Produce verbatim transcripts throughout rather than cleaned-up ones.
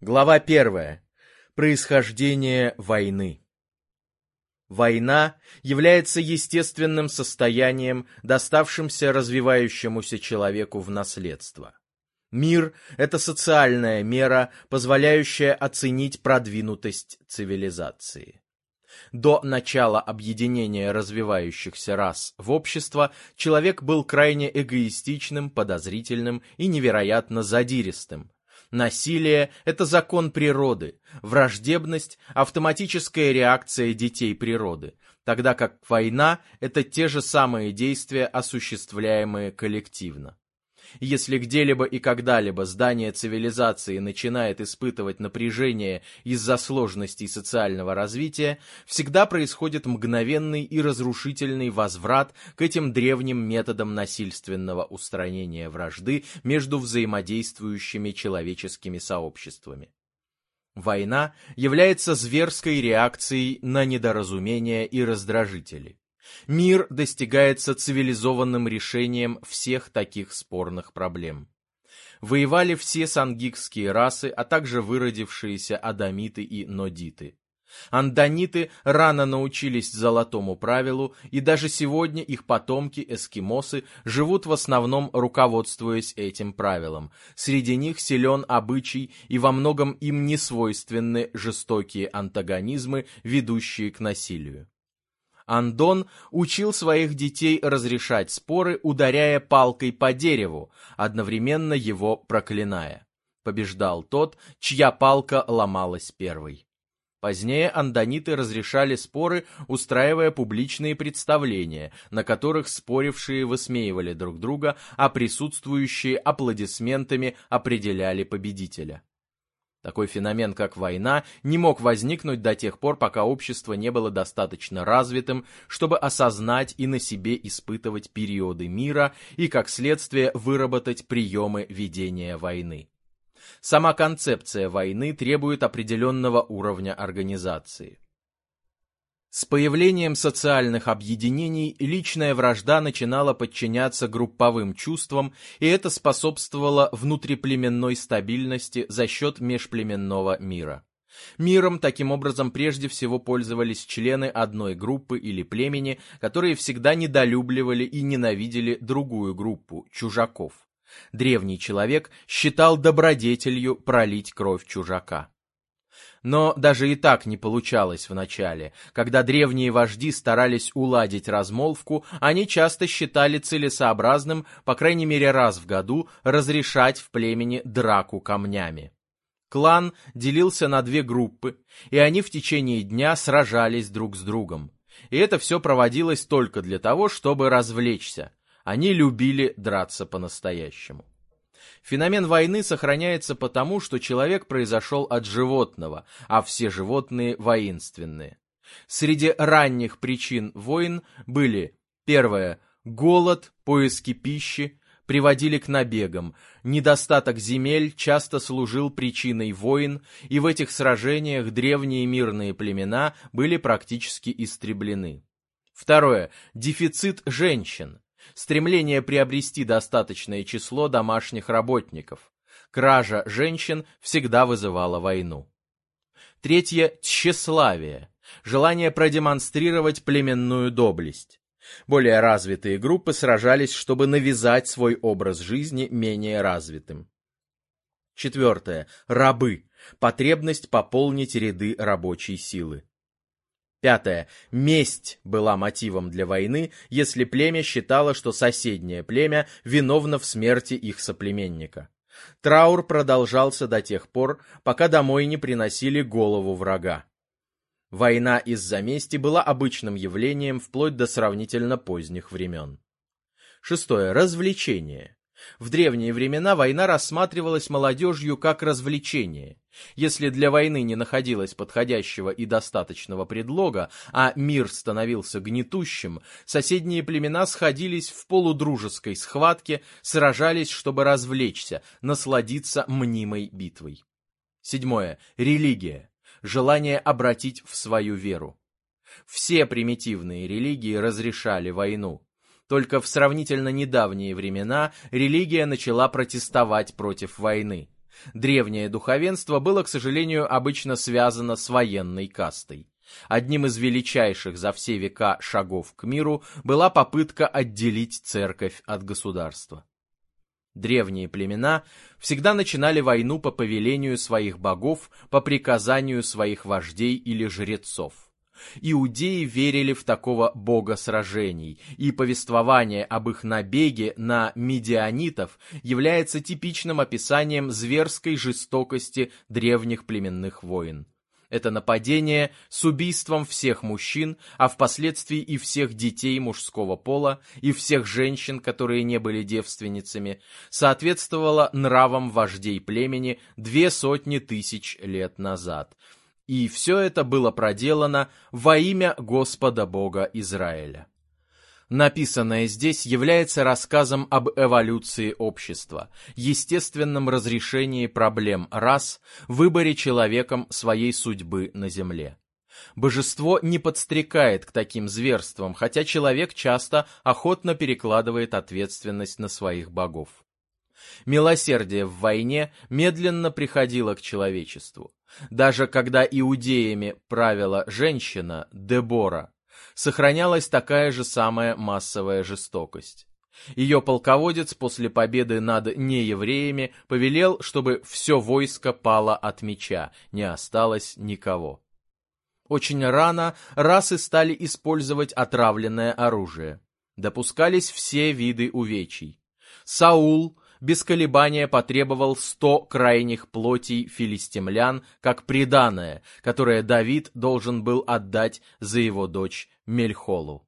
Глава первая. Происхождение войны. Война является естественным состоянием, доставшимся развивающемуся человеку в наследство. Мир – это социальная мера, позволяющая оценить продвинутость цивилизации. До начала объединения развивающихся рас в общество человек был крайне эгоистичным, подозрительным и невероятно задиристым. Насилие – это закон природы, враждебность – автоматическая реакция детей природы, тогда как война – это те же самые действия, осуществляемые коллективно. Если где-либо и когда-либо здание цивилизации начинает испытывать напряжение из-за сложностей социального развития, всегда происходит мгновенный и разрушительный возврат к этим древним методам насильственного устранения вражды между взаимодействующими человеческими сообществами. Война является зверской реакцией на недоразумения и раздражители. Мир достигается цивилизованным решением всех таких спорных проблем. Воевали все сангикские расы, а также выродившиеся адамиты и нодиты. Андониты рано научились золотому правилу, и даже сегодня их потомки, эскимосы, живут в основном руководствуясь этим правилом. Среди них силен обычай, и во многом им не свойственны жестокие антагонизмы, ведущие к насилию. Андон учил своих детей разрешать споры, ударяя палкой по дереву, одновременно его проклиная. Побеждал тот, чья палка ломалась первой. Позднее андониты разрешали споры, устраивая публичные представления, на которых спорившие высмеивали друг друга, а присутствующие аплодисментами определяли победителя. Такой феномен, как война, не мог возникнуть до тех пор, пока общество не было достаточно развитым, чтобы осознать и на себе испытывать периоды мира и, как следствие, выработать приемы ведения войны. Сама концепция войны требует определенного уровня организации. С появлением социальных объединений личная вражда начинала подчиняться групповым чувствам, и это способствовало внутриплеменной стабильности за счет межплеменного мира. Миром, таким образом, прежде всего пользовались члены одной группы или племени, которые всегда недолюбливали и ненавидели другую группу – чужаков. Древний человек считал добродетелью пролить кровь чужака. Но даже и так не получалось вначале. Когда древние вожди старались уладить размолвку, они часто считали целесообразным, по крайней мере раз в году, разрешать в племени драку камнями. Клан делился на две группы, и они в течение дня сражались друг с другом. И это все проводилось только для того, чтобы развлечься. Они любили драться по-настоящему. Феномен войны сохраняется потому, что человек произошел от животного, а все животные воинственные. Среди ранних причин войн были: первое – голод, поиски пищи приводили к набегам, недостаток земель часто служил причиной войн, и в этих сражениях древние мирные племена были практически истреблены. Второе – дефицит женщин. Стремление приобрести достаточное число домашних работников. Кража женщин всегда вызывала войну. Третье – тщеславие. Желание продемонстрировать племенную доблесть. Более развитые группы сражались, чтобы навязать свой образ жизни менее развитым. Четвертое – рабы. Потребность пополнить ряды рабочей силы. Пятое. Месть была мотивом для войны, если племя считало, что соседнее племя виновно в смерти их соплеменника. Траур продолжался до тех пор, пока домой не приносили голову врага. Война из-за мести была обычным явлением вплоть до сравнительно поздних времен. Шестое. Развлечение. В древние времена война рассматривалась молодежью как развлечение. Если для войны не находилось подходящего и достаточного предлога, а мир становился гнетущим, соседние племена сходились в полудружеской схватке, сражались, чтобы развлечься, насладиться мнимой битвой. Седьмое. Религия. Желание обратить в свою веру. Все примитивные религии разрешали войну. Только в сравнительно недавние времена религия начала протестовать против войны. Древнее духовенство было, к сожалению, обычно связано с военной кастой. Одним из величайших за все века шагов к миру была попытка отделить церковь от государства. Древние племена всегда начинали войну по повелению своих богов, по приказанию своих вождей или жрецов. Иудеи верили в такого бога сражений, и повествование об их набеге на мидианитов является типичным описанием зверской жестокости древних племенных войн. Это нападение с убийством всех мужчин, а впоследствии и всех детей мужского пола, и всех женщин, которые не были девственницами, соответствовало нравам вождей племени две сотни тысяч лет назад. И все это было проделано во имя Господа Бога Израиля. Написанное здесь является рассказом об эволюции общества, естественном разрешении проблем рас, выборе человеком своей судьбы на земле. Божество не подстрекает к таким зверствам, хотя человек часто охотно перекладывает ответственность на своих богов. Милосердие в войне медленно приходило к человечеству. Даже когда иудеями правила женщина, Дебора, сохранялась такая же самая массовая жестокость. Ее полководец после победы над неевреями повелел, чтобы все войско пало от меча, не осталось никого. Очень рано расы стали использовать отравленное оружие. Допускались все виды увечий. Саул без колебания потребовал сто крайних плотей филистимлян как приданое, которое Давид должен был отдать за его дочь Мельхолу.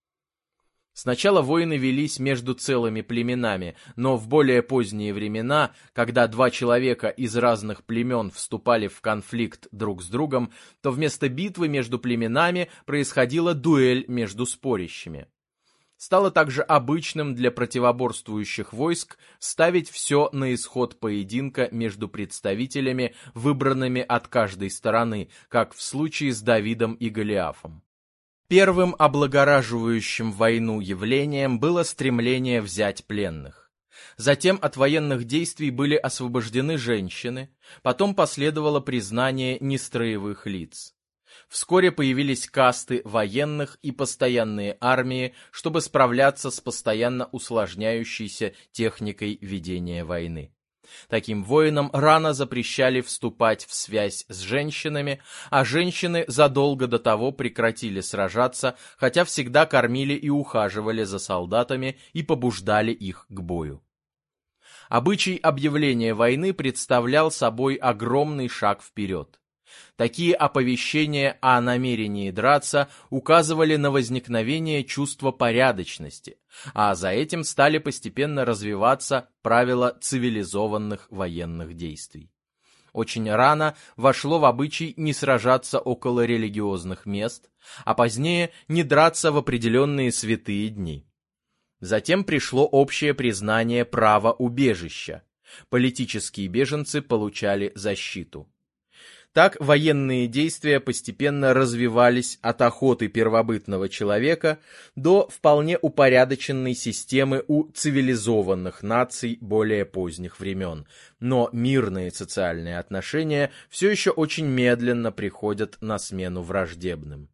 Сначала войны велись между целыми племенами, но в более поздние времена, когда два человека из разных племен вступали в конфликт друг с другом, то вместо битвы между племенами происходила дуэль между спорящими. Стало также обычным для противоборствующих войск ставить все на исход поединка между представителями, выбранными от каждой стороны, как в случае с Давидом и Голиафом. Первым облагораживающим войну явлением было стремление взять пленных. Затем от военных действий были освобождены женщины, потом последовало признание нестроевых лиц. Вскоре появились касты военных и постоянные армии, чтобы справляться с постоянно усложняющейся техникой ведения войны. Таким воинам рано запрещали вступать в связь с женщинами, а женщины задолго до того прекратили сражаться, хотя всегда кормили и ухаживали за солдатами и побуждали их к бою. Обычай объявления войны представлял собой огромный шаг вперед. Такие оповещения о намерении драться указывали на возникновение чувства порядочности, а за этим стали постепенно развиваться правила цивилизованных военных действий. Очень рано вошло в обычай не сражаться около религиозных мест, а позднее не драться в определенные святые дни. Затем пришло общее признание права убежища. Политические беженцы получали защиту. Так военные действия постепенно развивались от охоты первобытного человека до вполне упорядоченной системы у цивилизованных наций более поздних времен. Но мирные социальные отношения все еще очень медленно приходят на смену враждебным.